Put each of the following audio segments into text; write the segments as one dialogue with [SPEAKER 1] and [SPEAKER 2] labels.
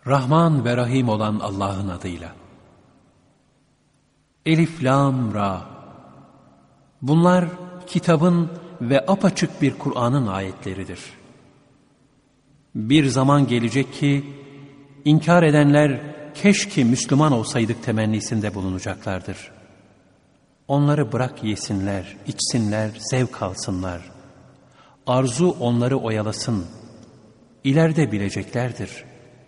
[SPEAKER 1] Rahman ve Rahim olan Allah'ın adıyla. Elif, Lam, Ra. Bunlar kitabın ve apaçık bir Kur'an'ın ayetleridir. Bir zaman gelecek ki, inkar edenler keşke Müslüman olsaydık temennisinde bulunacaklardır. Onları bırak yesinler, içsinler, zevk alsınlar. Arzu onları oyalasın. İleride bileceklerdir.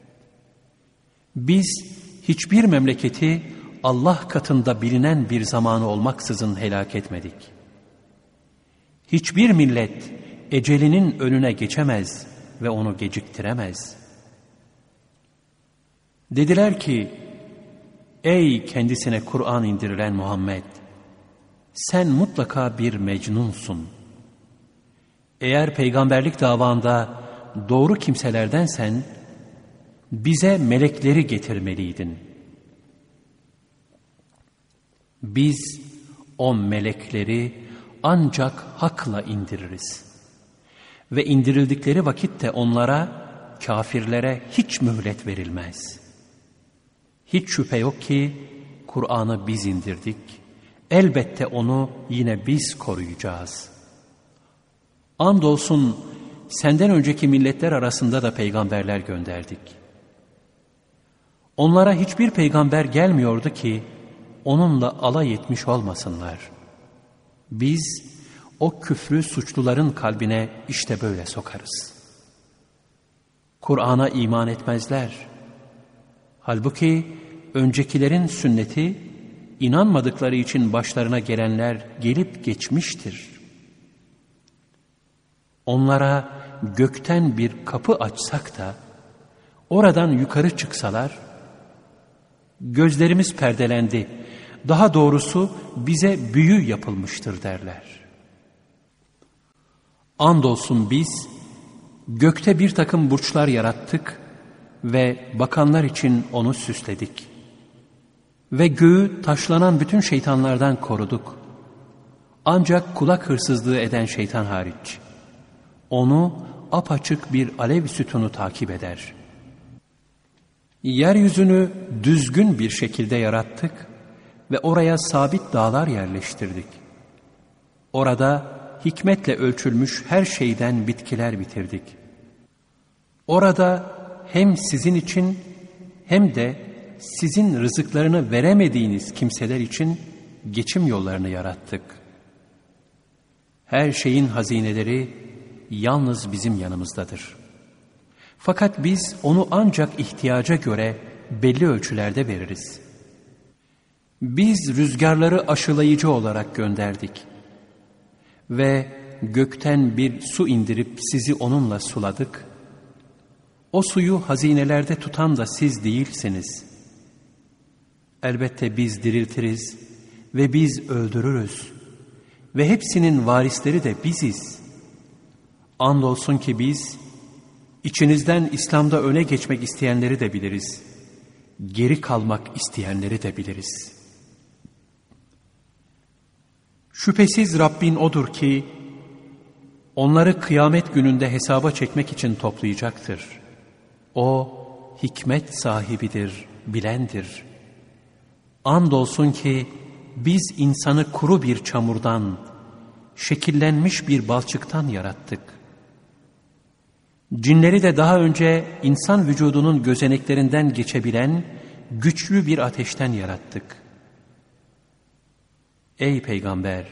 [SPEAKER 1] Biz hiçbir memleketi Allah katında bilinen bir zamanı olmaksızın helak etmedik. Hiçbir millet ecelinin önüne geçemez ve onu geciktiremez. Dediler ki, ey kendisine Kur'an indirilen Muhammed, sen mutlaka bir mecnunsun. Eğer peygamberlik davanda doğru kimselerdensen, bize melekleri getirmeliydin. Biz o melekleri ancak hakla indiririz. Ve indirildikleri vakitte onlara, kafirlere hiç mühlet verilmez. Hiç şüphe yok ki Kur'an'ı biz indirdik. Elbette onu yine biz koruyacağız. Andolsun senden önceki milletler arasında da peygamberler gönderdik. Onlara hiçbir peygamber gelmiyordu ki onunla alay etmiş olmasınlar. Biz o küfrü suçluların kalbine işte böyle sokarız. Kur'an'a iman etmezler. Halbuki öncekilerin sünneti inanmadıkları için başlarına gelenler gelip geçmiştir. Onlara gökten bir kapı açsak da oradan yukarı çıksalar, gözlerimiz perdelendi, daha doğrusu bize büyü yapılmıştır derler. Andolsun biz gökte bir takım burçlar yarattık ve bakanlar için onu süsledik. Ve göğü taşlanan bütün şeytanlardan koruduk. Ancak kulak hırsızlığı eden şeytan hariç. Onu apaçık bir alev sütunu takip eder. Yeryüzünü düzgün bir şekilde yarattık ve oraya sabit dağlar yerleştirdik. Orada hikmetle ölçülmüş her şeyden bitkiler bitirdik. Orada hem sizin için hem de sizin rızıklarını veremediğiniz kimseler için geçim yollarını yarattık. Her şeyin hazineleri yalnız bizim yanımızdadır. Fakat biz onu ancak ihtiyaca göre belli ölçülerde veririz. Biz rüzgarları aşılayıcı olarak gönderdik. Ve gökten bir su indirip sizi onunla suladık. O suyu hazinelerde tutan da siz değilsiniz. Elbette biz diriltiriz ve biz öldürürüz. Ve hepsinin varisleri de biziz. Andolsun ki biz, içinizden İslam'da öne geçmek isteyenleri de biliriz. Geri kalmak isteyenleri de biliriz. Şüphesiz Rabbin odur ki, onları kıyamet gününde hesaba çekmek için toplayacaktır. O, hikmet sahibidir, bilendir. Andolsun ki, biz insanı kuru bir çamurdan, şekillenmiş bir balçıktan yarattık. Cinleri de daha önce insan vücudunun gözeneklerinden geçebilen güçlü bir ateşten yarattık. Ey Peygamber!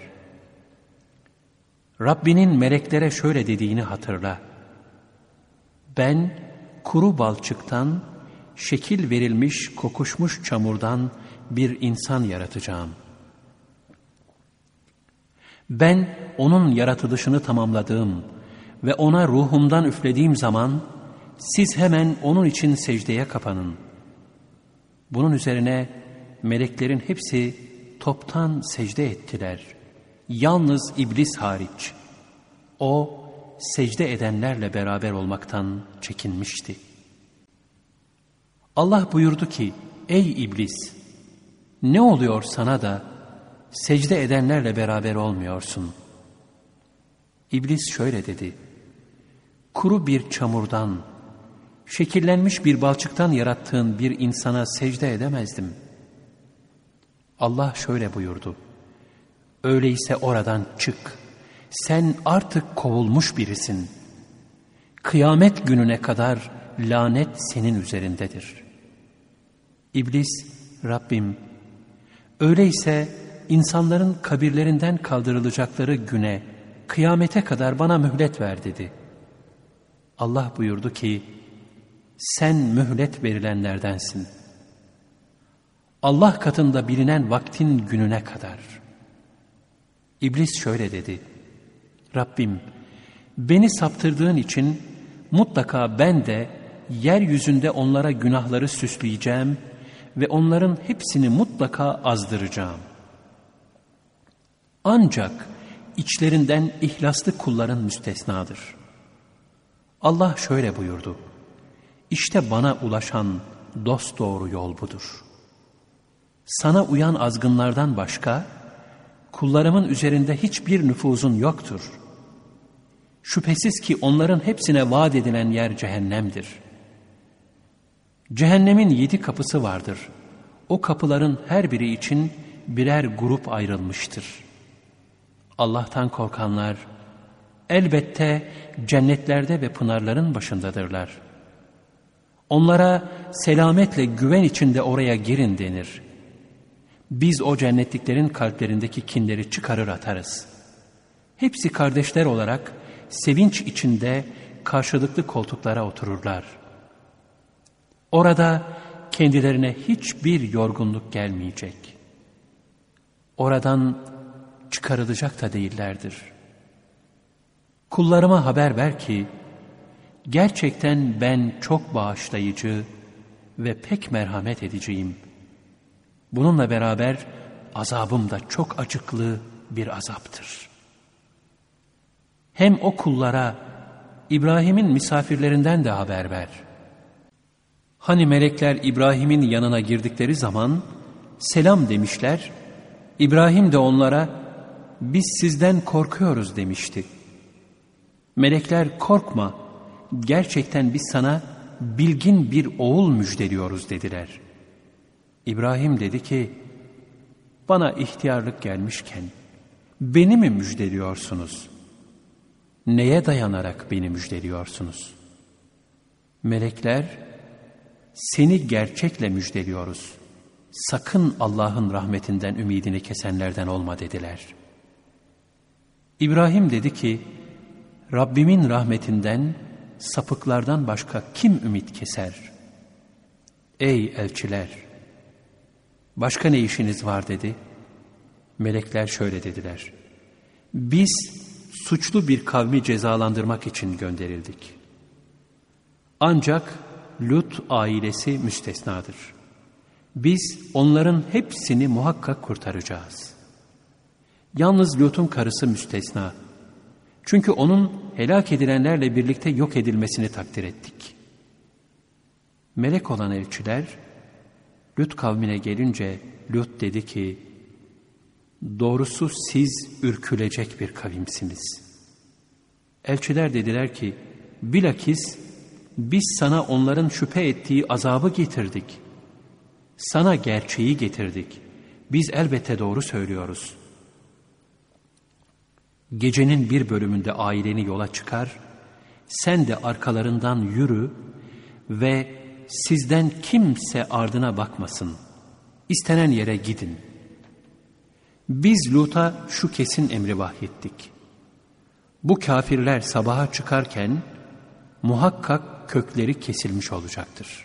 [SPEAKER 1] Rabbinin meleklere şöyle dediğini hatırla. Ben kuru balçıktan, şekil verilmiş kokuşmuş çamurdan bir insan yaratacağım. Ben onun yaratılışını tamamladığım ve ona ruhumdan üflediğim zaman siz hemen onun için secdeye kapanın. Bunun üzerine meleklerin hepsi toptan secde ettiler. Yalnız iblis hariç. O secde edenlerle beraber olmaktan çekinmişti. Allah buyurdu ki, ey iblis, ne oluyor sana da secde edenlerle beraber olmuyorsun? İblis şöyle dedi, kuru bir çamurdan, şekillenmiş bir balçıktan yarattığın bir insana secde edemezdim. Allah şöyle buyurdu: öyleyse oradan çık. Sen artık kovulmuş birisin. Kıyamet gününe kadar lanet senin üzerindedir. İblis, Rabbim, öyleyse insanların kabirlerinden kaldırılacakları güne, kıyamete kadar bana mühlet ver dedi. Allah buyurdu ki, sen mühlet verilenlerdensin. Allah katında bilinen vaktin gününe kadar. İblis şöyle dedi: Rabbim, beni saptırdığın için mutlaka ben de yeryüzünde onlara günahları süsleyeceğim ve onların hepsini mutlaka azdıracağım. Ancak içlerinden ihlaslı kulların müstesnadır. Allah şöyle buyurdu: İşte bana ulaşan dosdoğru yol budur. Sana uyan azgınlardan başka, kullarımın üzerinde hiçbir nüfuzun yoktur. Şüphesiz ki onların hepsine vaat edilen yer cehennemdir. Cehennemin 7 kapısı vardır. O kapıların her biri için birer grup ayrılmıştır. Allah'tan korkanlar elbette cennetlerde ve pınarların başındadırlar. Onlara selametle güven içinde oraya girin denir. Biz o cennetliklerin kalplerindeki kinleri çıkarır atarız. Hepsi kardeşler olarak sevinç içinde karşılıklı koltuklara otururlar. Orada kendilerine hiçbir yorgunluk gelmeyecek. Oradan çıkarılacak da değillerdir. Kullarıma haber ver ki, gerçekten ben çok bağışlayıcı ve pek merhamet ediciyim. Bununla beraber azabım da çok acıklı bir azaptır. Hem o kullara İbrahim'in misafirlerinden de haber ver. Hani melekler İbrahim'in yanına girdikleri zaman selam demişler, İbrahim de onlara biz sizden korkuyoruz demişti. Melekler korkma, gerçekten biz sana bilgin bir oğul müjdeliyoruz dediler. İbrahim dedi ki, bana ihtiyarlık gelmişken beni mi müjdeliyorsunuz? Neye dayanarak beni müjdeliyorsunuz? Melekler, seni gerçekle müjdeliyoruz. Sakın Allah'ın rahmetinden ümidini kesenlerden olma dediler. İbrahim dedi ki, Rabbimin rahmetinden sapıklardan başka kim ümit keser? Ey elçiler! Başka ne işiniz var dedi. Melekler şöyle dediler: biz suçlu bir kavmi cezalandırmak için gönderildik. Ancak Lut ailesi müstesnadır. Biz onların hepsini muhakkak kurtaracağız. Yalnız Lut'un karısı müstesna. Çünkü onun helak edilenlerle birlikte yok edilmesini takdir ettik. Melek olan elçiler Lut kavmine gelince Lut dedi ki, doğrusu siz ürkülecek bir kavimsiniz. Elçiler dediler ki, bilakis biz sana onların şüphe ettiği azabı getirdik. Sana gerçeği getirdik. Biz elbette doğru söylüyoruz. Gecenin bir bölümünde aileni yola çıkar, sen de arkalarından yürü ve sizden kimse ardına bakmasın. İstenen yere gidin. Biz Lut'a şu kesin emri vahyettik. Bu kafirler sabaha çıkarken muhakkak kökleri kesilmiş olacaktır.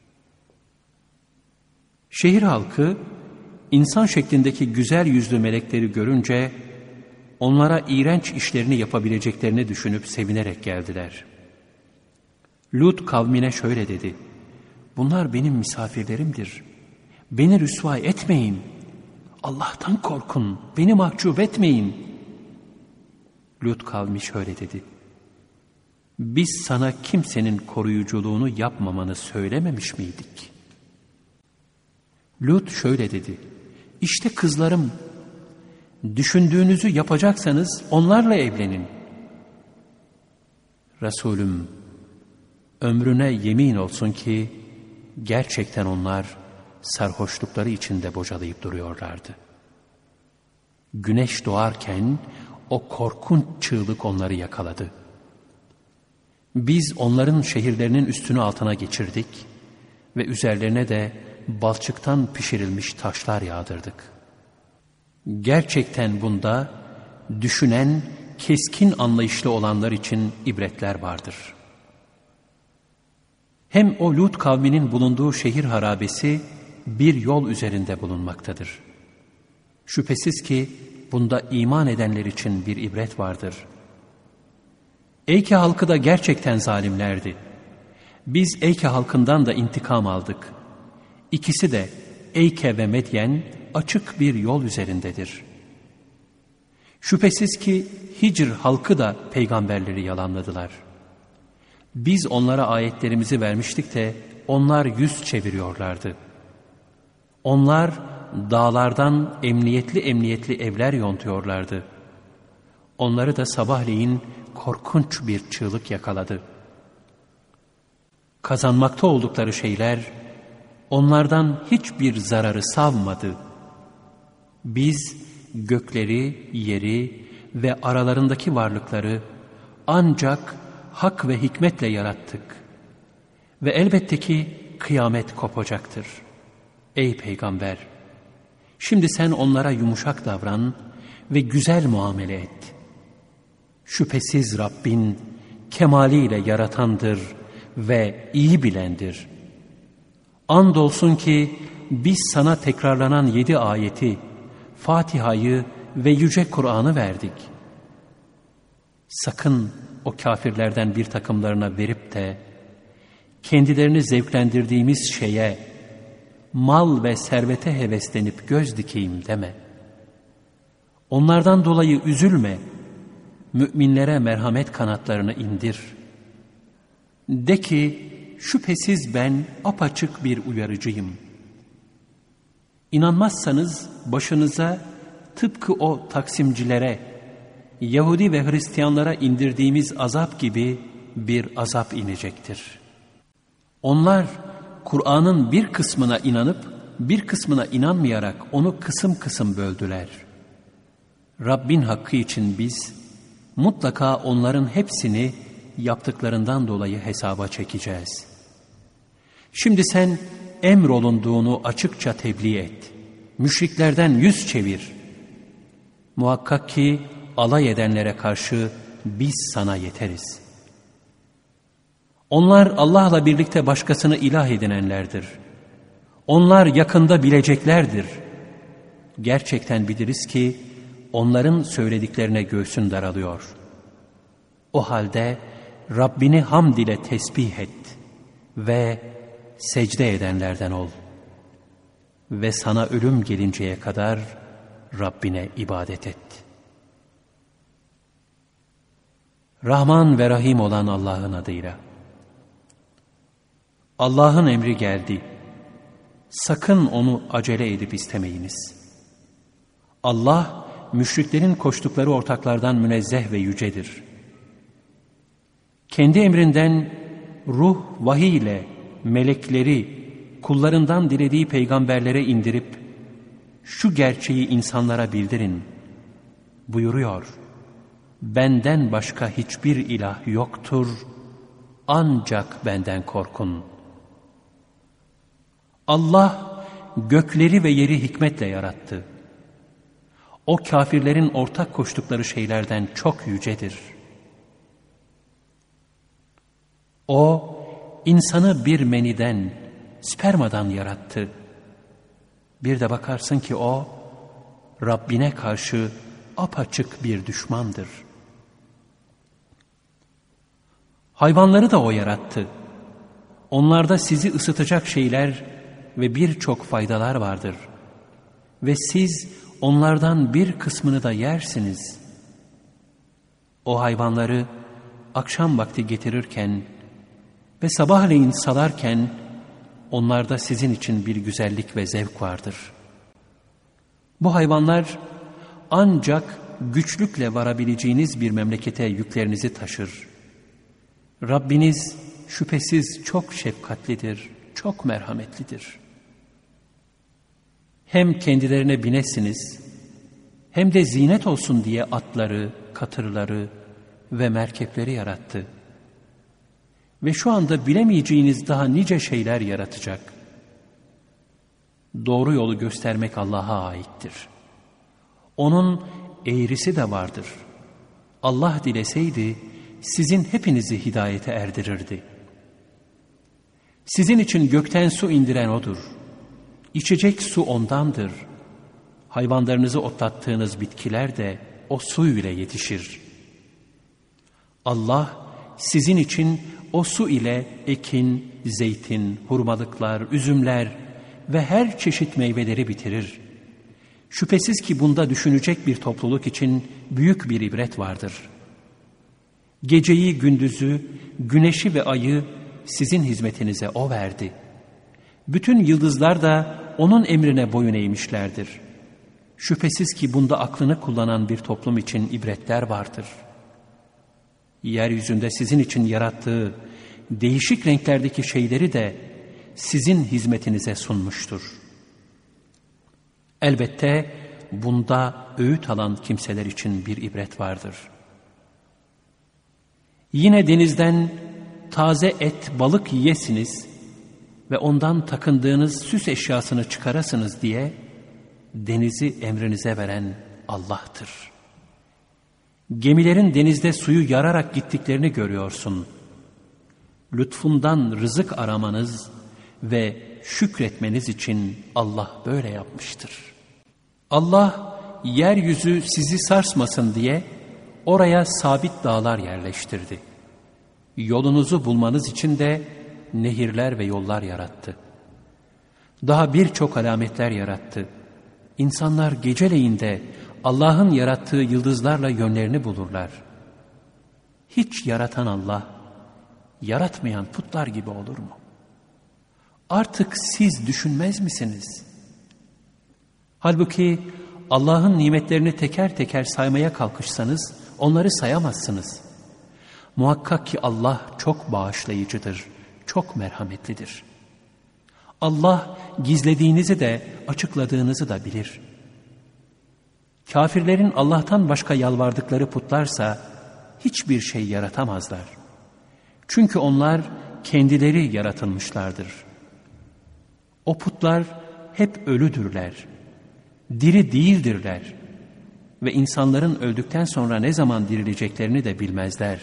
[SPEAKER 1] Şehir halkı insan şeklindeki güzel yüzlü melekleri görünce onlara iğrenç işlerini yapabileceklerini düşünüp sevinerek geldiler. Lut kavmine şöyle dedi: bunlar benim misafirlerimdir. Beni rüsva etmeyin. Allah'tan korkun. Beni mahcup etmeyin. Lut kavmi şöyle dedi: biz sana kimsenin koruyuculuğunu yapmamanı söylememiş miydik? Lut şöyle dedi: işte kızlarım. Düşündüğünüzü yapacaksanız onlarla evlenin. Resulüm, Ömrüne yemin olsun ki gerçekten onlar sarhoşlukları içinde bocalayıp duruyorlardı. Güneş doğarken o korkunç çığlık onları yakaladı. Biz onların şehirlerinin üstünü altına geçirdik ve üzerlerine de balçıktan pişirilmiş taşlar yağdırdık. Gerçekten bunda düşünen, keskin anlayışlı olanlar için ibretler vardır. Hem o Lut kavminin bulunduğu şehir harabesi bir yol üzerinde bulunmaktadır. Şüphesiz ki bunda iman edenler için bir ibret vardır. Eyke halkı da gerçekten zalimlerdi. Biz Eyke halkından da intikam aldık. İkisi de Eyke ve Medyen açık bir yol üzerindedir. Şüphesiz ki Hicr halkı da peygamberleri yalanladılar. Biz onlara ayetlerimizi vermiştik de onlar yüz çeviriyorlardı. Onlar dağlardan emniyetli evler yontuyorlardı. Onları da sabahleyin korkunç bir çığlık yakaladı. Kazanmakta oldukları şeyler onlardan hiçbir zararı savmadı. Biz gökleri, yeri ve aralarındaki varlıkları ancak hak ve hikmetle yarattık. Ve elbette ki kıyamet kopacaktır. Ey Peygamber! Şimdi sen onlara yumuşak davran ve güzel muamele et. Şüphesiz Rabbin kemaliyle yaratandır ve iyi bilendir. Andolsun ki biz sana tekrarlanan 7 ayeti, Fatiha'yı ve Yüce Kur'an'ı verdik. Sakın o kafirlerden bir takımlarına verip de kendilerini zevklendirdiğimiz şeye, mal ve servete heveslenip göz dikeyim deme. Onlardan dolayı üzülme, müminlere merhamet kanatlarını indir. De ki, şüphesiz ben apaçık bir uyarıcıyım. İnanmazsanız başınıza tıpkı o taksimcilere, Yahudi ve Hristiyanlara indirdiğimiz azap gibi bir azap inecektir. Onlar Kur'an'ın bir kısmına inanıp bir kısmına inanmayarak onu kısım kısım böldüler. Rabbin hakkı için biz mutlaka onların hepsini yaptıklarından dolayı hesaba çekeceğiz. Şimdi sen emrolunduğunu açıkça tebliğ et. Müşriklerden yüz çevir. Muhakkak ki alay edenlere karşı biz sana yeteriz. Onlar Allah'la birlikte başkasını ilah edinenlerdir. Onlar yakında bileceklerdir. Gerçekten biliriz ki onların söylediklerine göğsün daralıyor. O halde Rabbini hamd ile tesbih et ve secde edenlerden ol. Ve sana ölüm gelinceye kadar Rabbine ibadet et. Rahman ve Rahim olan Allah'ın adıyla. Allah'ın emri geldi. Sakın onu acele edip istemeyiniz. Allah, müşriklerin koştukları ortaklardan münezzeh ve yücedir. Kendi emrinden ruh, vahiy ile melekleri kullarından dilediği peygamberlere indirip şu gerçeği insanlara bildirin buyuruyor. Benden başka hiçbir ilah yoktur, ancak benden korkun. Allah gökleri ve yeri hikmetle yarattı. O kafirlerin ortak koştukları şeylerden çok yücedir. O insanı bir meniden, spermadan yarattı. Bir de bakarsın ki o Rabbine karşı apaçık bir düşmandır. Hayvanları da o yarattı. Onlarda sizi ısıtacak şeyler ve birçok faydalar vardır. Ve siz onlardan bir kısmını da yersiniz. O hayvanları akşam vakti getirirken ve sabahleyin salarken onlarda sizin için bir güzellik ve zevk vardır. Bu hayvanlar ancak güçlükle varabileceğiniz bir memlekete yüklerinizi taşır. Rabbiniz şüphesiz çok şefkatlidir, çok merhametlidir. Hem kendilerine binesiniz, hem de zinet olsun diye atları, katırları ve merkepleri yarattı. Ve şu anda bilemeyeceğiniz daha nice şeyler yaratacak. Doğru yolu göstermek Allah'a aittir. Onun eğrisi de vardır. Allah dileseydi sizin hepinizi hidayete erdirirdi. Sizin için gökten su indiren O'dur. İçecek su O'ndandır. Hayvanlarınızı otlattığınız bitkiler de o su ile yetişir. Allah sizin için o su ile ekin, zeytin, hurmalıklar, üzümler ve her çeşit meyveleri bitirir. Şüphesiz ki bunda düşünecek bir topluluk için büyük bir ibret vardır. Geceyi, gündüzü, güneşi ve ayı sizin hizmetinize O verdi. Bütün yıldızlar da O'nun emrine boyun eğmişlerdir. Şüphesiz ki bunda aklını kullanan bir toplum için ibretler vardır. Yeryüzünde sizin için yarattığı değişik renklerdeki şeyleri de sizin hizmetinize sunmuştur. Elbette bunda öğüt alan kimseler için bir ibret vardır. Yine denizden taze et, balık yiyesiniz ve ondan takındığınız süs eşyasını çıkarasınız diye denizi emrinize veren Allah'tır. Gemilerin denizde suyu yararak gittiklerini görüyorsun. Lütfundan rızık aramanız ve şükretmeniz için Allah böyle yapmıştır. Allah yeryüzü sizi sarsmasın diye oraya sabit dağlar yerleştirdi. Yolunuzu bulmanız için de nehirler ve yollar yarattı. Daha birçok alametler yarattı. İnsanlar geceleyin de Allah'ın yarattığı yıldızlarla yönlerini bulurlar. Hiç yaratan Allah, yaratmayan putlar gibi olur mu? Artık siz düşünmez misiniz? Halbuki Allah'ın nimetlerini teker teker saymaya kalkışsanız onları sayamazsınız. Muhakkak ki Allah çok bağışlayıcıdır, çok merhametlidir. Allah gizlediğinizi de açıkladığınızı da bilir. Kafirlerin Allah'tan başka yalvardıkları putlarsa hiçbir şey yaratamazlar. Çünkü onlar kendileri yaratılmışlardır. O putlar hep ölüdürler, diri değildirler ve insanların öldükten sonra ne zaman dirileceklerini de bilmezler.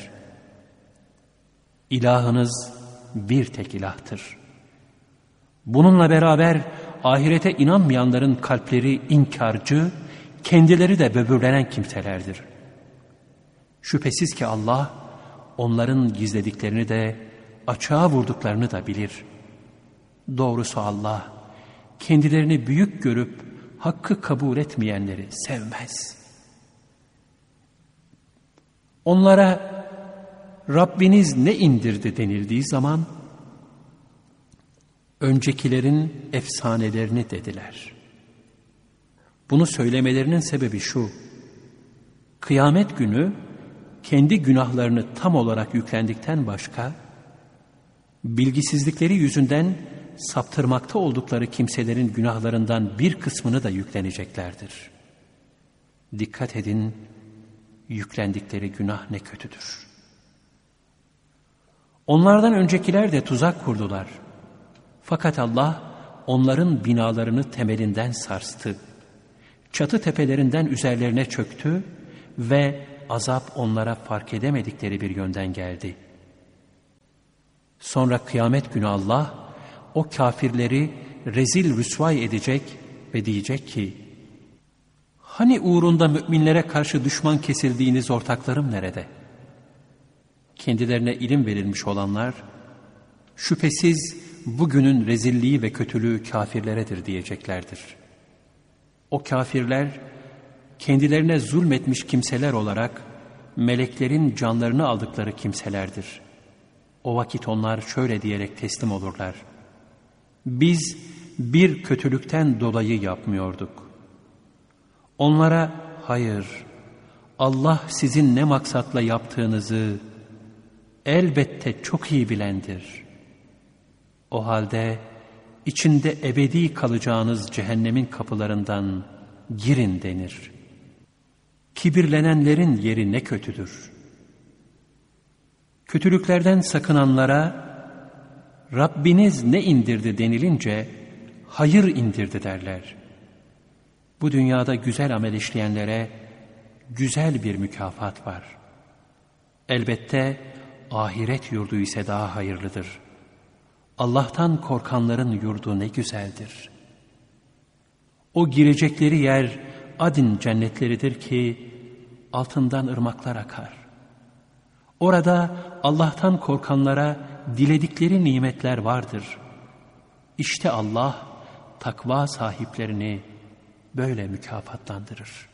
[SPEAKER 1] İlahınız bir tek ilahtır. Bununla beraber ahirete inanmayanların kalpleri inkarcı, kendileri de böbürlenen kimselerdir. Şüphesiz ki Allah onların gizlediklerini de açığa vurduklarını da bilir. Doğrusu Allah kendilerini büyük görüp hakkı kabul etmeyenleri sevmez. Onlara Rabbiniz ne indirdi denildiği zaman öncekilerin efsanelerini dediler. Bunu söylemelerinin sebebi şu: kıyamet günü kendi günahlarını tam olarak yüklendikten başka, bilgisizlikleri yüzünden saptırmakta oldukları kimselerin günahlarından bir kısmını da yükleneceklerdir. Dikkat edin, yüklendikleri günah ne kötüdür. Onlardan öncekiler de tuzak kurdular. Fakat Allah onların binalarını temelinden sarstı. Çatı tepelerinden üzerlerine çöktü ve azap onlara fark edemedikleri bir yönden geldi. Sonra kıyamet günü Allah o kafirleri rezil rüsvay edecek ve diyecek ki: hani uğrunda müminlere karşı düşman kesildiğiniz ortaklarım nerede? Kendilerine ilim verilmiş olanlar, şüphesiz bugünün rezilliği ve kötülüğü kafirleredir diyeceklerdir. O kafirler kendilerine zulmetmiş kimseler olarak meleklerin canlarını aldıkları kimselerdir. O vakit onlar şöyle diyerek teslim olurlar: biz bir kötülükten dolayı yapmıyorduk. Onlara hayır, Allah sizin ne maksatla yaptığınızı elbette çok iyi bilendir. O halde içinde ebedi kalacağınız cehennemin kapılarından girin denir. Kibirlenenlerin yeri ne kötüdür. Kötülüklerden sakınanlara Rabbiniz ne indirdi denilince hayır indirdi derler. Bu dünyada güzel amel işleyenlere güzel bir mükafat var. Elbette ahiret yurdu ise daha hayırlıdır. Allah'tan korkanların yurdu ne güzeldir. O girecekleri yer Adin cennetleridir ki altından ırmaklar akar. Orada Allah'tan korkanlara diledikleri nimetler vardır. İşte Allah takva sahiplerini böyle mükafatlandırır.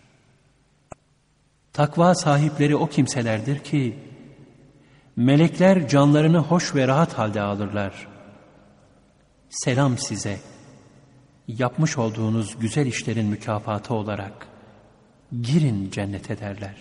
[SPEAKER 1] Takva sahipleri o kimselerdir ki melekler canlarını hoş ve rahat halde alırlar. Selam size, yapmış olduğunuz güzel işlerin mükafatı olarak girin cennete derler.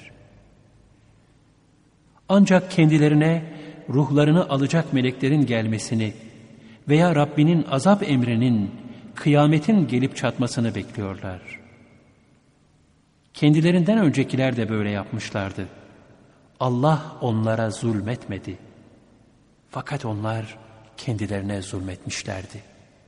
[SPEAKER 1] Ancak kendilerine ruhlarını alacak meleklerin gelmesini veya Rabbinin azap emrinin, kıyametin gelip çatmasını bekliyorlar. Kendilerinden öncekiler de böyle yapmışlardı. Allah onlara zulmetmedi. Fakat onlar kendilerine zulmetmişlerdi.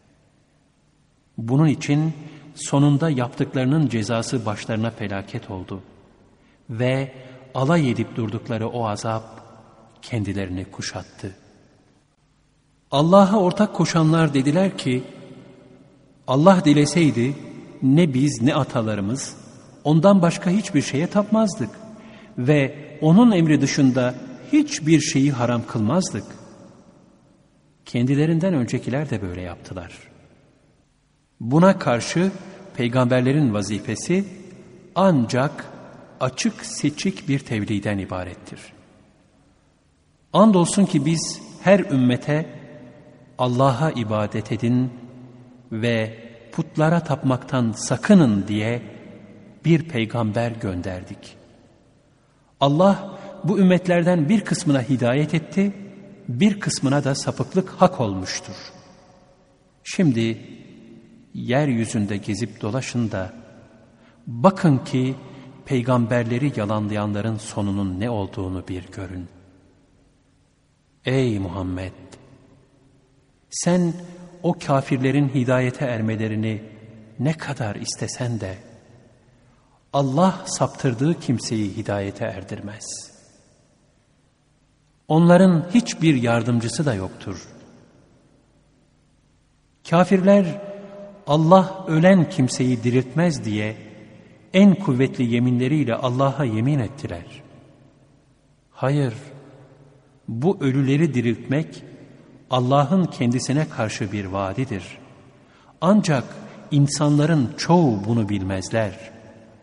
[SPEAKER 1] Bunun için sonunda yaptıklarının cezası başlarına felaket oldu. Ve alay edip durdukları o azap kendilerini kuşattı. Allah'a ortak koşanlar dediler ki, Allah dileseydi ne biz ne atalarımız ondan başka hiçbir şeye tapmazdık ve onun emri dışında hiçbir şeyi haram kılmazdık. Kendilerinden öncekiler de böyle yaptılar. Buna karşı peygamberlerin vazifesi ancak açık seçik bir tebliğden ibarettir. Andolsun ki biz her ümmete Allah'a ibadet edin ve putlara tapmaktan sakının diye bir peygamber gönderdik. Allah bu ümmetlerden bir kısmına hidayet etti, bir kısmına da sapıklık hak olmuştur. Şimdi yeryüzünde gezip dolaşın da bakın ki peygamberleri yalanlayanların sonunun ne olduğunu bir görün. Ey Muhammed! Sen o kafirlerin hidayete ermelerini ne kadar istesen de Allah saptırdığı kimseyi hidayete erdirmez. Onların hiçbir yardımcısı da yoktur. Kafirler Allah ölen kimseyi diriltmez diye en kuvvetli yeminleriyle Allah'a yemin ettiler. Hayır, bu ölüleri diriltmek Allah'ın kendisine karşı bir vaadidir. Ancak insanların çoğu bunu bilmezler.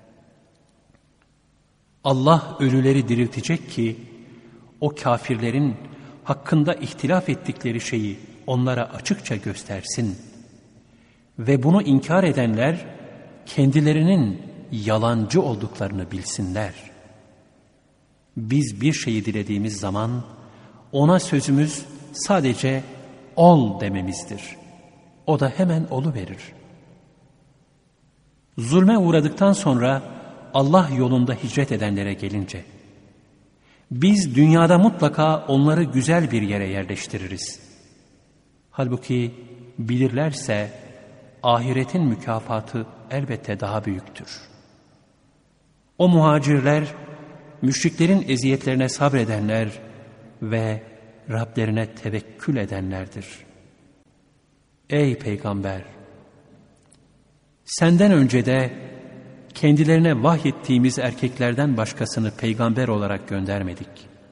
[SPEAKER 1] Allah ölüleri diriltecek ki o kafirlerin hakkında ihtilaf ettikleri şeyi onlara açıkça göstersin. Ve bunu inkar edenler kendilerinin yalancı olduklarını bilsinler. Biz bir şeyi dilediğimiz zaman ona sözümüz sadece ol dememizdir. O da hemen oluverir. Zulme uğradıktan sonra Allah yolunda hicret edenlere gelince, biz dünyada mutlaka onları güzel bir yere yerleştiririz. Halbuki bilirlerse ahiretin mükafatı elbette daha büyüktür. O muhacirler, müşriklerin eziyetlerine sabredenler ve Rablerine tevekkül edenlerdir. Ey Peygamber! Senden önce de kendilerine vahyettiğimiz erkeklerden başkasını peygamber olarak göndermedik.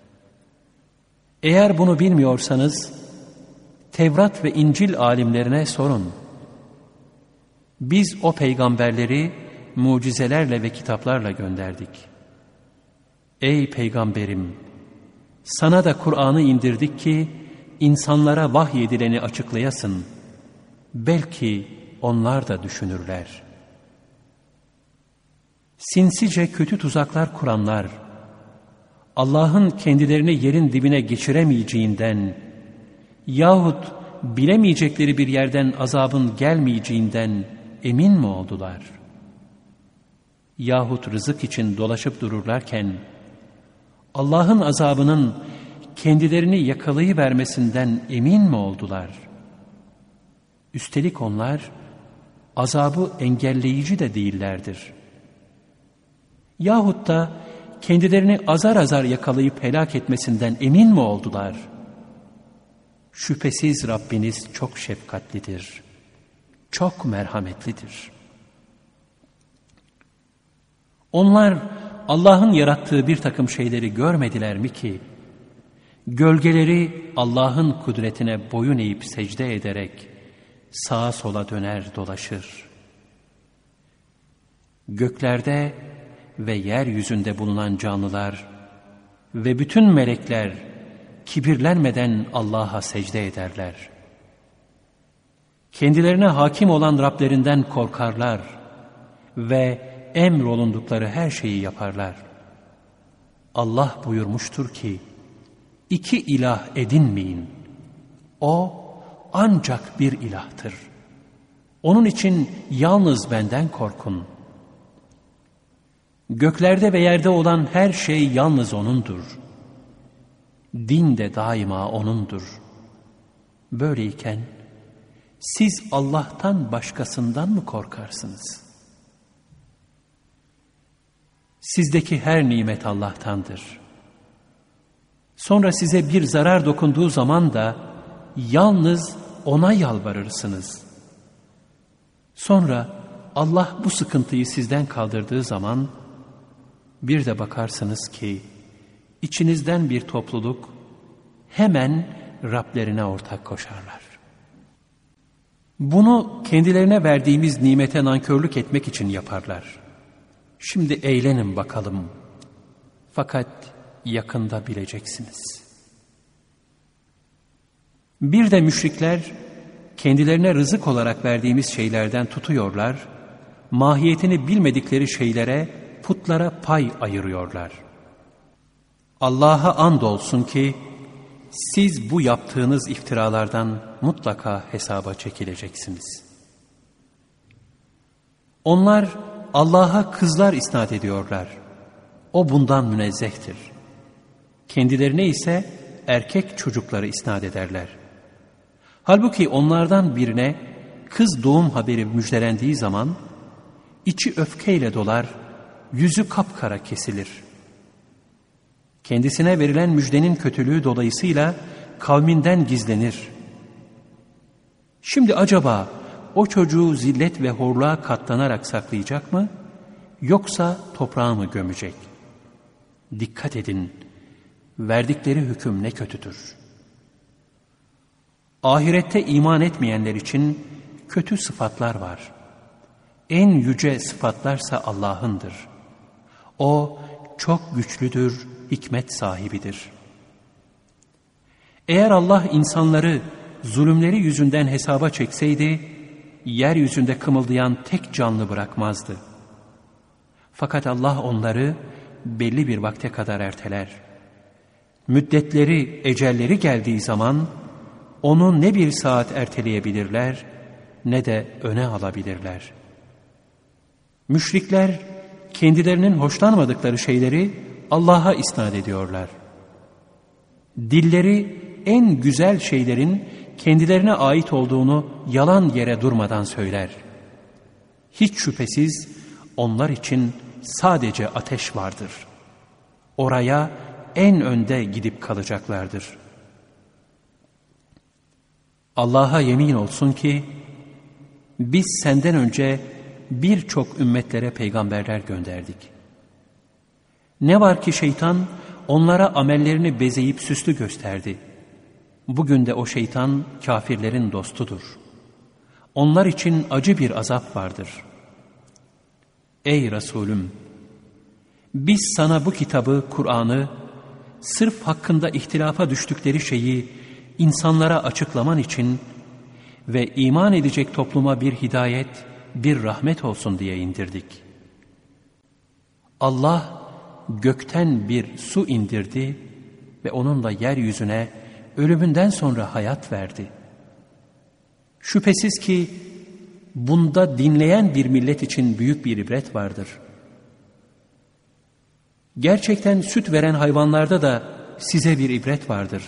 [SPEAKER 1] Eğer bunu bilmiyorsanız Tevrat ve İncil alimlerine sorun. Biz o peygamberleri mucizelerle ve kitaplarla gönderdik. Ey Peygamberim! Sana da Kur'an'ı indirdik ki insanlara vahyedileni açıklayasın. Belki onlar da düşünürler. Sinsice kötü tuzaklar kuranlar, Allah'ın kendilerini yerin dibine geçiremeyeceğinden yahut bilemeyecekleri bir yerden azabın gelmeyeceğinden emin mi oldular? Yahut rızık için dolaşıp dururlarken Allah'ın azabının kendilerini yakalayıvermesinden emin mi oldular? Üstelik onlar azabı engelleyici de değillerdir. Yahut da kendilerini azar azar yakalayıp helak etmesinden emin mi oldular? Şüphesiz Rabbiniz çok şefkatlidir, çok merhametlidir. Onlar Allah'ın yarattığı bir takım şeyleri görmediler mi ki, gölgeleri Allah'ın kudretine boyun eğip secde ederek sağa sola döner dolaşır. Göklerde ve yeryüzünde bulunan canlılar ve bütün melekler kibirlenmeden Allah'a secde ederler. Kendilerine hakim olan Rablerinden korkarlar ve emrolundukları her şeyi yaparlar. Allah buyurmuştur ki, İki ilah edinmeyin. O ancak bir ilahtır. Onun için yalnız benden korkun. Göklerde ve yerde olan her şey yalnız O'nundur. Din de daima O'nundur. Böyleyken siz Allah'tan başkasından mı korkarsınız? Sizdeki her nimet Allah'tandır. Sonra size bir zarar dokunduğu zaman da yalnız O'na yalvarırsınız. Sonra Allah bu sıkıntıyı sizden kaldırdığı zaman bir de bakarsınız ki içinizden bir topluluk hemen Rablerine ortak koşarlar. Bunu kendilerine verdiğimiz nimete nankörlük etmek için yaparlar. Şimdi eğlenin bakalım. Fakat yakında bileceksiniz. Bir de müşrikler kendilerine rızık olarak verdiğimiz şeylerden tutuyorlar, mahiyetini bilmedikleri şeylere, putlara pay ayırıyorlar. Allah'a andolsun ki siz bu yaptığınız iftiralardan mutlaka hesaba çekileceksiniz. Onlar Allah'a kızlar isnat ediyorlar. O bundan münezzehtir. Kendilerine ise erkek çocukları isnat ederler. Halbuki onlardan birine kız doğum haberi müjdelendiği zaman içi öfkeyle dolar, yüzü kapkara kesilir. Kendisine verilen müjdenin kötülüğü dolayısıyla kavminden gizlenir. Şimdi acaba o çocuğu zillet ve horluğa katlanarak saklayacak mı, yoksa toprağa mı gömecek? Dikkat edin, verdikleri hüküm ne kötüdür. Ahirette iman etmeyenler için kötü sıfatlar var. En yüce sıfatlarsa Allah'ındır. O çok güçlüdür, hikmet sahibidir. Eğer Allah insanları zulümleri yüzünden hesaba çekseydi, yeryüzünde kımıldayan tek canlı bırakmazdı. Fakat Allah onları belli bir vakte kadar erteler. Müddetleri, ecelleri geldiği zaman onu ne bir saat erteleyebilirler ne de öne alabilirler. Müşrikler kendilerinin hoşlanmadıkları şeyleri Allah'a isnat ediyorlar. Dilleri en güzel şeylerin kendilerine ait olduğunu yalan yere durmadan söyler. Hiç şüphesiz onlar için sadece ateş vardır. Oraya en önde gidip kalacaklardır. Allah'a yemin olsun ki biz senden önce birçok ümmetlere peygamberler gönderdik. Ne var ki şeytan onlara amellerini bezeyip süslü gösterdi. Bugün de o şeytan kafirlerin dostudur. Onlar için acı bir azap vardır. Ey Resulüm! Biz sana bu kitabı, Kur'an'ı, sırf hakkında ihtilafa düştükleri şeyi insanlara açıklaman için ve iman edecek topluma bir hidayet, bir rahmet olsun diye indirdik. Allah gökten bir su indirdi ve onunla yeryüzüne ölümünden sonra hayat verdi. Şüphesiz ki bunda dinleyen bir millet için büyük bir ibret vardır. Gerçekten süt veren hayvanlarda da size bir ibret vardır.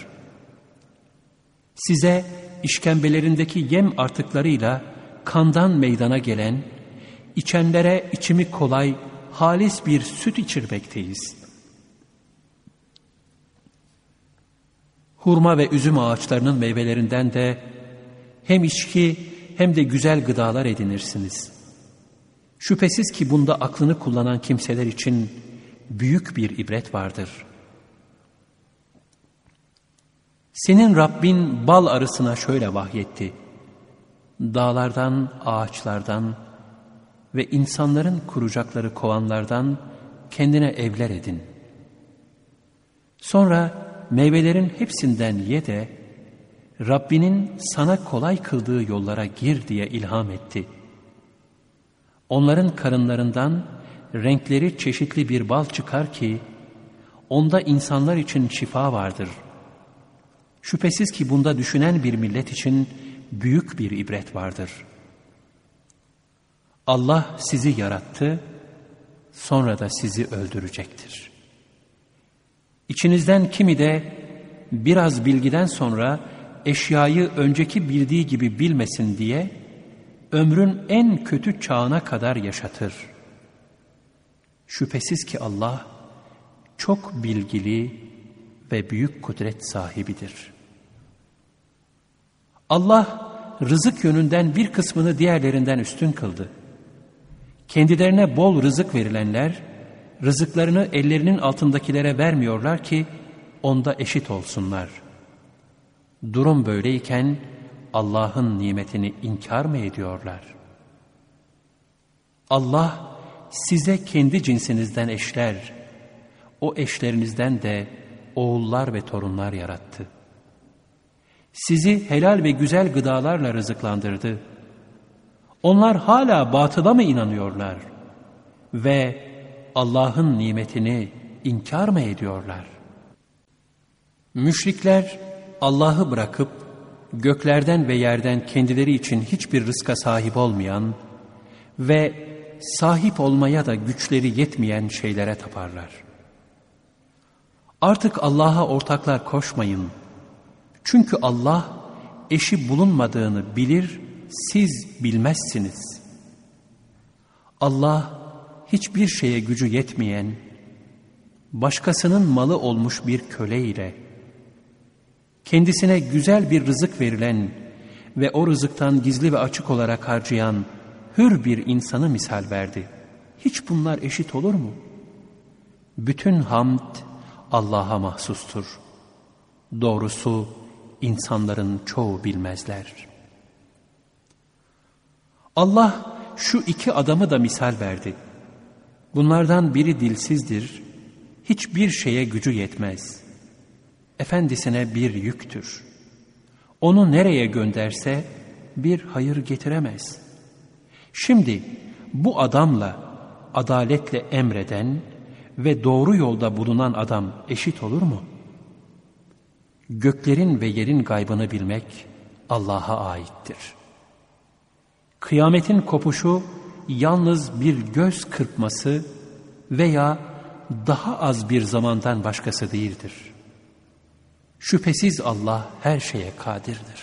[SPEAKER 1] Size işkembelerindeki yem artıklarıyla kandan meydana gelen, içenlere içimi kolay, halis bir süt içirmekteyiz. Hurma ve üzüm ağaçlarının meyvelerinden de hem içki hem de güzel gıdalar edinirsiniz. Şüphesiz ki bunda aklını kullanan kimseler için büyük bir ibret vardır. Senin Rabbin bal arısına şöyle vahyetti: dağlardan, ağaçlardan ve insanların kuracakları kovanlardan kendine evler edin. Sonra meyvelerin hepsinden ye de Rabbinin sana kolay kıldığı yollara gir diye ilham etti. Onların karınlarından renkleri çeşitli bir bal çıkar ki onda insanlar için şifa vardır. Şüphesiz ki bunda düşünen bir millet için büyük bir ibret vardır. Allah sizi yarattı, sonra da sizi öldürecektir. İçinizden kimi de biraz bilgiden sonra eşyayı önceki bildiği gibi bilmesin diye ömrün en kötü çağına kadar yaşatır. Şüphesiz ki Allah çok bilgili ve büyük kudret sahibidir. Allah rızık yönünden bir kısmını diğerlerinden üstün kıldı. Kendilerine bol rızık verilenler rızıklarını ellerinin altındakilere vermiyorlar ki onda eşit olsunlar. Durum böyleyken Allah'ın nimetini inkar mı ediyorlar? Allah size kendi cinsinizden eşler, o eşlerinizden de oğullar ve torunlar yarattı. Sizi helal ve güzel gıdalarla rızıklandırdı. Onlar hala batıla mı inanıyorlar? Ve Allah'ın nimetini inkar mı ediyorlar? Müşrikler Allah'ı bırakıp göklerden ve yerden kendileri için hiçbir rızka sahip olmayan ve sahip olmaya da güçleri yetmeyen şeylere taparlar. Artık Allah'a ortaklar koşmayın. Çünkü Allah eşi bulunmadığını bilir, siz bilmezsiniz. Allah hiçbir şeye gücü yetmeyen, başkasının malı olmuş bir köle ile, kendisine güzel bir rızık verilen ve o rızıktan gizli ve açık olarak harcayan hür bir insanı misal verdi. Hiç bunlar eşit olur mu? Bütün hamd Allah'a mahsustur. Doğrusu insanların çoğu bilmezler. Allah şu iki adamı da misal verdi. Bunlardan biri dilsizdir, hiçbir şeye gücü yetmez. Efendisine bir yüktür. Onu nereye gönderse bir hayır getiremez. Şimdi bu adamla adaletle emreden ve doğru yolda bulunan adam eşit olur mu? Göklerin ve yerin gaybını bilmek Allah'a aittir. Kıyametin kopuşu yalnız bir göz kırpması veya daha az bir zamandan başkası değildir. Şüphesiz Allah her şeye kadirdir.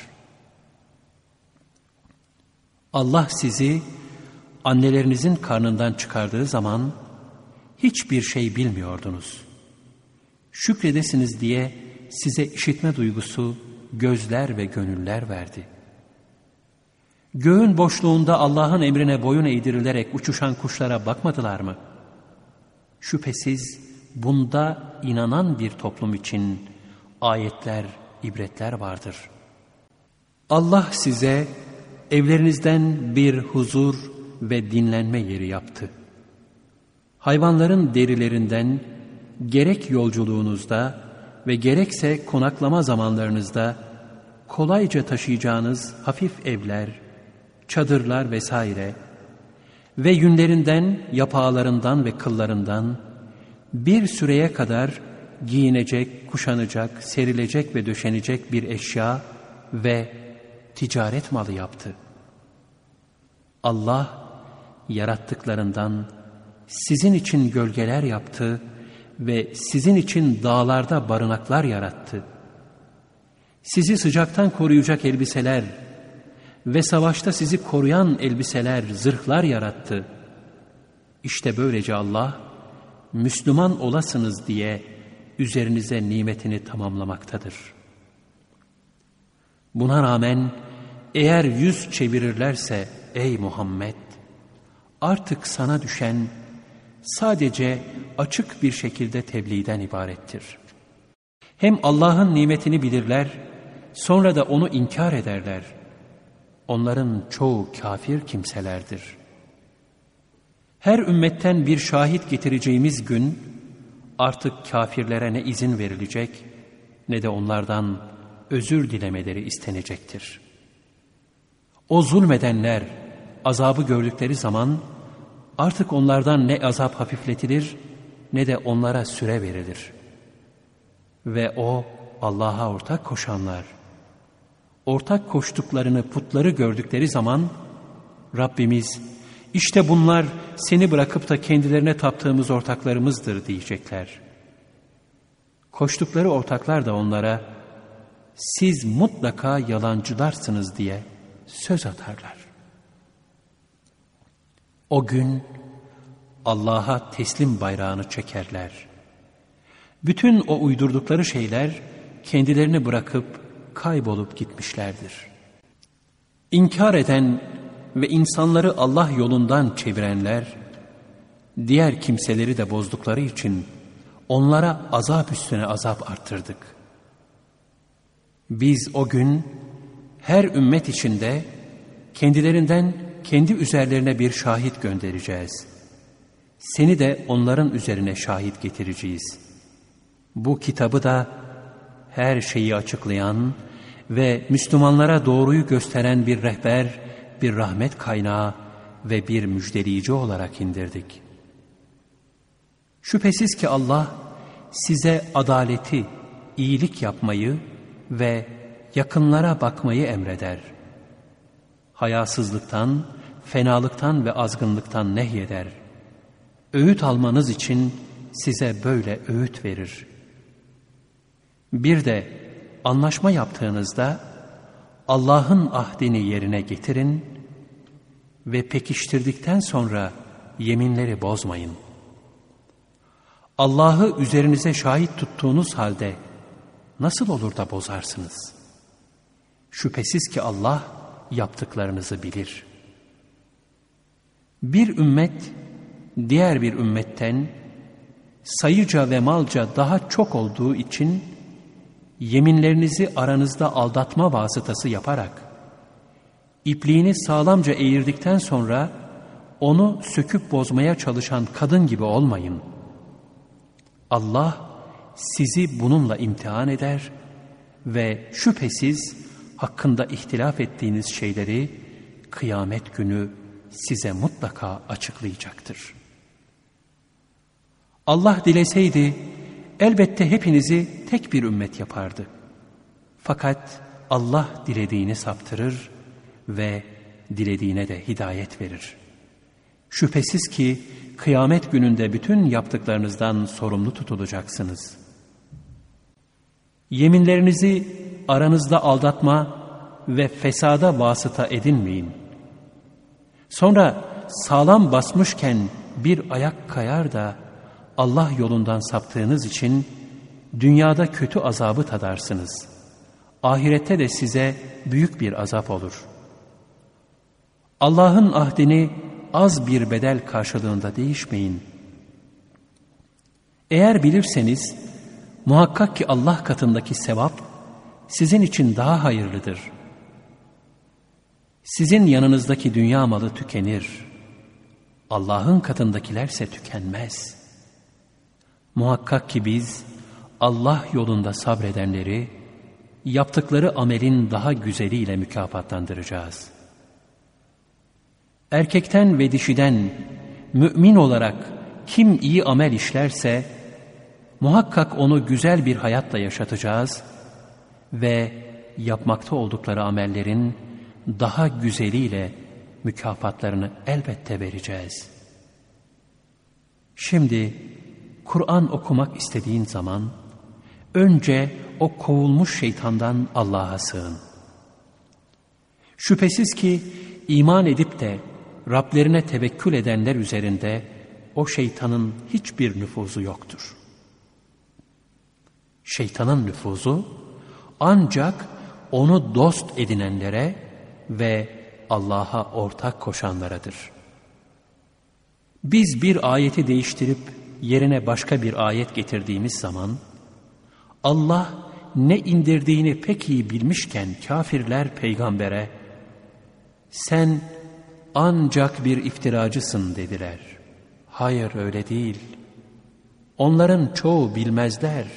[SPEAKER 1] Allah sizi annelerinizin karnından çıkardığı zaman hiçbir şey bilmiyordunuz. Şükredesiniz diye size işitme duygusu, gözler ve gönüller verdi. Göğün boşluğunda Allah'ın emrine boyun eğdirilerek uçuşan kuşlara bakmadılar mı? Şüphesiz bunda inanan bir toplum için ayetler, ibretler vardır. Allah size evlerinizden bir huzur ve dinlenme yeri yaptı. Hayvanların derilerinden gerek yolculuğunuzda ve gerekse konaklama zamanlarınızda kolayca taşıyacağınız hafif evler, çadırlar vesaire ve yünlerinden, yapağlarından ve kıllarından bir süreye kadar giyinecek, kuşanacak, serilecek ve döşenecek bir eşya ve ticaret malı yaptı. Allah yarattıklarından sizin için gölgeler yaptı ve sizin için dağlarda barınaklar yarattı. Sizi sıcaktan koruyacak elbiseler ve savaşta sizi koruyan elbiseler, zırhlar yarattı. İşte böylece Allah, Müslüman olasınız diye üzerinize nimetini tamamlamaktadır. Buna rağmen eğer yüz çevirirlerse ey Muhammed, artık sana düşen sadece açık bir şekilde tebliğden ibarettir. Hem Allah'ın nimetini bilirler, sonra da onu inkar ederler. Onların çoğu kafir kimselerdir. Her ümmetten bir şahit getireceğimiz gün, artık kafirlere ne izin verilecek, ne de onlardan özür dilemeleri istenecektir. O zulmedenler azabı gördükleri zaman, artık onlardan ne azap hafifletilir, ne de onlara süre verilir. Ve o Allah'a ortak koşanlar, ortak koştuklarını putları gördükleri zaman, Rabbimiz, işte bunlar seni bırakıp da kendilerine taptığımız ortaklarımızdır diyecekler. Koştukları ortaklar da onlara, siz mutlaka yalancılarsınız diye söz atarlar. O gün Allah'a teslim bayrağını çekerler. Bütün o uydurdukları şeyler kendilerini bırakıp kaybolup gitmişlerdir. İnkar eden ve insanları Allah yolundan çevirenler, diğer kimseleri de bozdukları için onlara azap üstüne azap arttırdık. Biz o gün her ümmet içinde kendilerinden kendi üzerlerine bir şahit göndereceğiz. Seni de onların üzerine şahit getireceğiz. Bu kitabı da her şeyi açıklayan ve Müslümanlara doğruyu gösteren bir rehber, bir rahmet kaynağı ve bir müjdeleyici olarak indirdik. Şüphesiz ki Allah size adaleti, iyilik yapmayı ve yakınlara bakmayı emreder. Hayasızlıktan, fenalıktan ve azgınlıktan nehyeder. Öğüt almanız için size böyle öğüt verir. Bir de anlaşma yaptığınızda Allah'ın ahdini yerine getirin ve pekiştirdikten sonra yeminleri bozmayın. Allah'ı üzerinize şahit tuttuğunuz halde nasıl olur da bozarsınız? Şüphesiz ki Allah yaptıklarınızı bilir. Bir ümmet diğer bir ümmetten sayıca ve malca daha çok olduğu için yeminlerinizi aranızda aldatma vasıtası yaparak ipliğini sağlamca eğirdikten sonra onu söküp bozmaya çalışan kadın gibi olmayın. Allah sizi bununla imtihan eder ve şüphesiz hakkında ihtilaf ettiğiniz şeyleri kıyamet günü size mutlaka açıklayacaktır. Allah dileseydi elbette hepinizi tek bir ümmet yapardı. Fakat Allah dilediğini saptırır ve dilediğine de hidayet verir. Şüphesiz ki kıyamet gününde bütün yaptıklarınızdan sorumlu tutulacaksınız. Yeminlerinizi aranızda aldatma ve fesada vasıta edinmeyin. Sonra sağlam basmışken bir ayak kayar da Allah yolundan saptığınız için dünyada kötü azabı tadarsınız. Ahirette de size büyük bir azap olur. Allah'ın ahdini az bir bedel karşılığında değişmeyin. Eğer bilirseniz muhakkak ki Allah katındaki sevap sizin için daha hayırlıdır. Sizin yanınızdaki dünya malı tükenir. Allah'ın katındakilerse tükenmez. Muhakkak ki biz Allah yolunda sabredenleri yaptıkları amelin daha güzeliyle mükafatlandıracağız. Erkekten ve dişiden mümin olarak kim iyi amel işlerse muhakkak onu güzel bir hayatla yaşatacağız ve yapmakta oldukları amellerin daha güzeliyle mükafatlarını elbette vereceğiz. Şimdi Kur'an okumak istediğin zaman önce o kovulmuş şeytandan Allah'a sığın. Şüphesiz ki iman edip de Rablerine tevekkül edenler üzerinde o şeytanın hiçbir nüfuzu yoktur. Şeytanın nüfuzu ancak onu dost edinenlere ve Allah'a ortak koşanlaradır. Biz bir ayeti değiştirip yerine başka bir ayet getirdiğimiz zaman Allah ne indirdiğini pek iyi bilmişken kafirler peygambere sen ancak bir iftiracısın dediler. Hayır öyle değil. Onların çoğu bilmezler.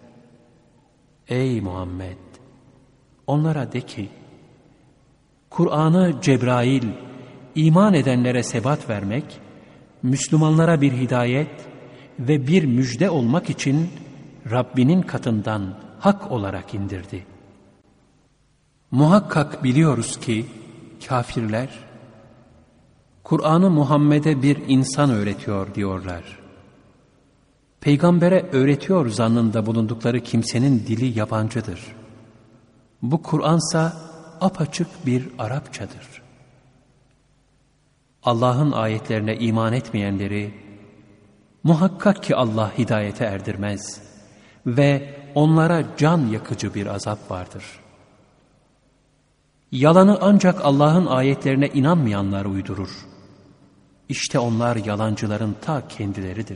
[SPEAKER 1] Ey Muhammed! Onlara de ki, Kur'an'ı Cebrail, iman edenlere sebat vermek, Müslümanlara bir hidayet ve bir müjde olmak için Rabbinin katından hak olarak indirdi. Muhakkak biliyoruz ki kafirler, Kur'an'ı Muhammed'e bir insan öğretiyor diyorlar. Peygambere öğretiyor zannında bulundukları kimsenin dili yabancıdır. Bu Kur'ansa apaçık bir Arapçadır. Allah'ın ayetlerine iman etmeyenleri muhakkak ki Allah hidayete erdirmez ve onlara can yakıcı bir azap vardır. Yalanı ancak Allah'ın ayetlerine inanmayanlar uydurur. İşte onlar yalancıların ta kendileridir.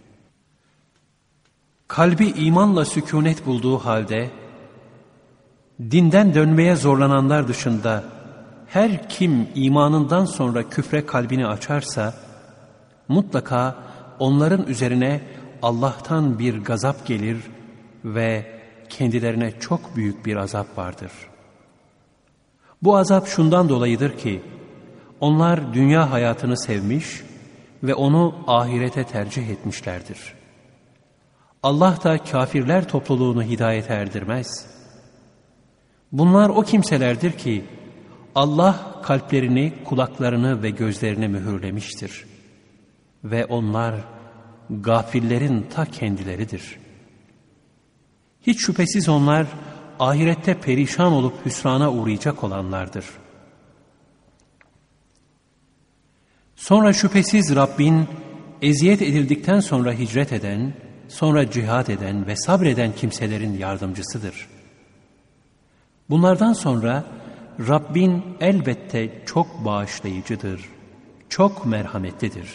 [SPEAKER 1] Kalbi imanla sükûnet bulduğu halde dinden dönmeye zorlananlar dışında her kim imanından sonra küfre kalbini açarsa mutlaka onların üzerine Allah'tan bir gazap gelir ve kendilerine çok büyük bir azap vardır. Bu azap şundan dolayıdır ki onlar dünya hayatını sevmiş ve onu ahirete tercih etmişlerdir. Allah da kafirler topluluğunu hidayete erdirmez. Bunlar o kimselerdir ki Allah kalplerini, kulaklarını ve gözlerini mühürlemiştir. Ve onlar gafillerin ta kendileridir. Hiç şüphesiz onlar ahirette perişan olup hüsrana uğrayacak olanlardır. Sonra şüphesiz Rabbin eziyet edildikten sonra hicret eden, sonra cihad eden ve sabreden kimselerin yardımcısıdır. Bunlardan sonra Rabbin elbette çok bağışlayıcıdır, çok merhametlidir.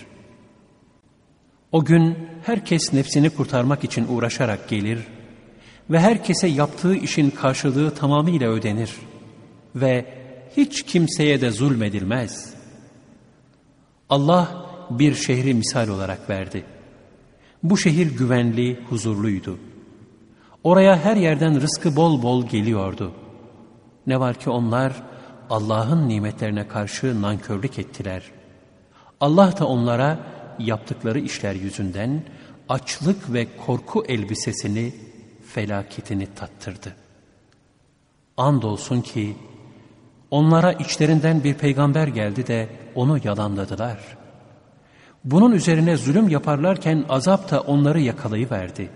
[SPEAKER 1] O gün herkes nefsini kurtarmak için uğraşarak gelir ve herkese yaptığı işin karşılığı tamamıyla ödenir ve hiç kimseye de zulmedilmez. Allah bir şehri misal olarak verdi. Bu şehir güvenli, huzurluydu. Oraya her yerden rızkı bol bol geliyordu. Ne var ki onlar Allah'ın nimetlerine karşı nankörlük ettiler. Allah da onlara yaptıkları işler yüzünden açlık ve korku elbisesini, felaketini tattırdı. Andolsun ki onlara içlerinden bir peygamber geldi de onu yalanladılar. Bunun üzerine zulüm yaparlarken azap da onları yakalayıverdi.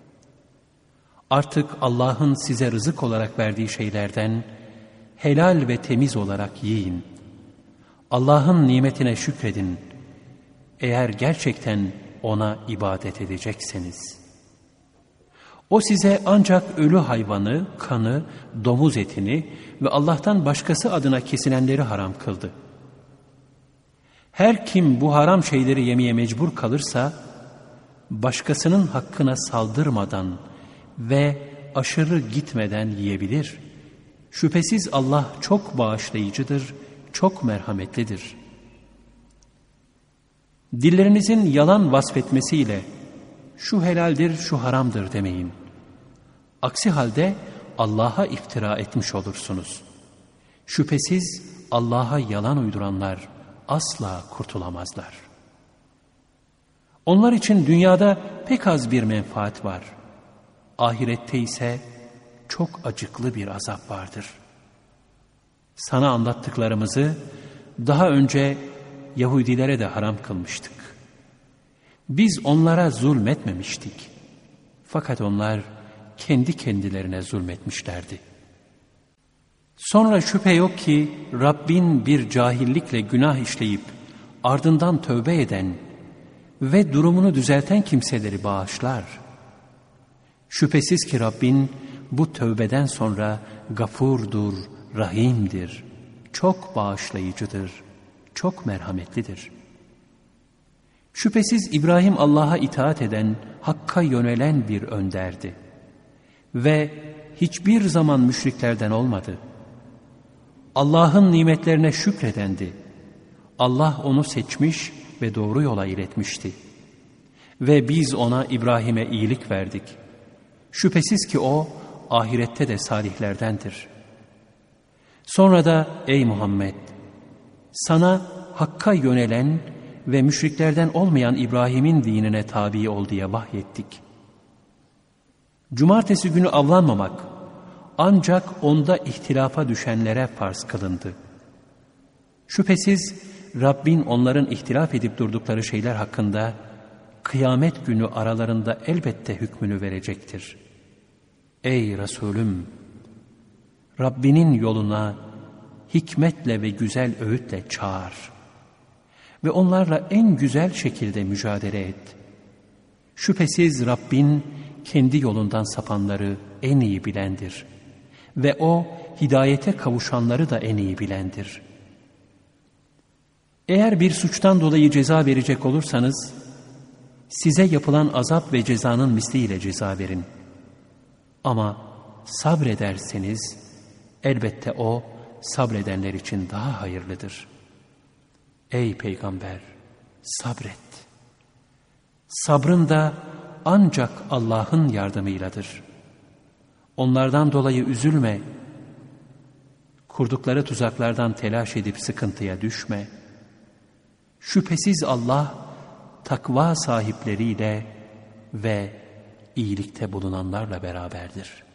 [SPEAKER 1] Artık Allah'ın size rızık olarak verdiği şeylerden helal ve temiz olarak yiyin. Allah'ın nimetine şükredin. Eğer gerçekten ona ibadet edecekseniz. O size ancak ölü hayvanı, kanı, domuz etini ve Allah'tan başkası adına kesilenleri haram kıldı. Her kim bu haram şeyleri yemeye mecbur kalırsa, başkasının hakkına saldırmadan ve aşırı gitmeden yiyebilir. Şüphesiz Allah çok bağışlayıcıdır, çok merhametlidir. Dillerinizin yalan vasfetmesiyle şu helaldir, şu haramdır demeyin. Aksi halde Allah'a iftira etmiş olursunuz. Şüphesiz Allah'a yalan uyduranlar asla kurtulamazlar. Onlar için dünyada pek az bir menfaat var. Ahirette ise çok acıklı bir azap vardır. Sana anlattıklarımızı daha önce Yahudilere de haram kılmıştık. Biz onlara zulmetmemiştik. Fakat onlar kendi kendilerine zulmetmişlerdi. Sonra şüphe yok ki Rabbin bir cahillikle günah işleyip ardından tövbe eden ve durumunu düzelten kimseleri bağışlar. Şüphesiz ki Rabbin bu tövbeden sonra gafurdur, rahimdir, çok bağışlayıcıdır, çok merhametlidir. Şüphesiz İbrahim Allah'a itaat eden, Hakk'a yönelen bir önderdi. Ve hiçbir zaman müşriklerden olmadı. Allah'ın nimetlerine şükredendi. Allah onu seçmiş ve doğru yola iletmişti. Ve biz ona İbrahim'e iyilik verdik. Şüphesiz ki o ahirette de salihlerdendir. Sonra da ey Muhammed, sana Hakk'a yönelen ve müşriklerden olmayan İbrahim'in dinine tabi ol diye vahyettik. Cumartesi günü avlanmamak ancak onda ihtilafa düşenlere farz kılındı. Şüphesiz Rabbin onların ihtilaf edip durdukları şeyler hakkında kıyamet günü aralarında elbette hükmünü verecektir. Ey Resulüm! Rabbinin yoluna hikmetle ve güzel öğütle çağır ve onlarla en güzel şekilde mücadele et. Şüphesiz Rabbin kendi yolundan sapanları en iyi bilendir ve o hidayete kavuşanları da en iyi bilendir. Eğer bir suçtan dolayı ceza verecek olursanız, size yapılan azap ve cezanın misliyle ceza verin. Ama sabrederseniz, elbette o sabredenler için daha hayırlıdır. Ey Peygamber, sabret. Sabrın da ancak Allah'ın yardımıyladır. Onlardan dolayı üzülme. Kurdukları tuzaklardan telaş edip sıkıntıya düşme. Şüphesiz Allah takva sahipleriyle ve iyilikte bulunanlarla beraberdir.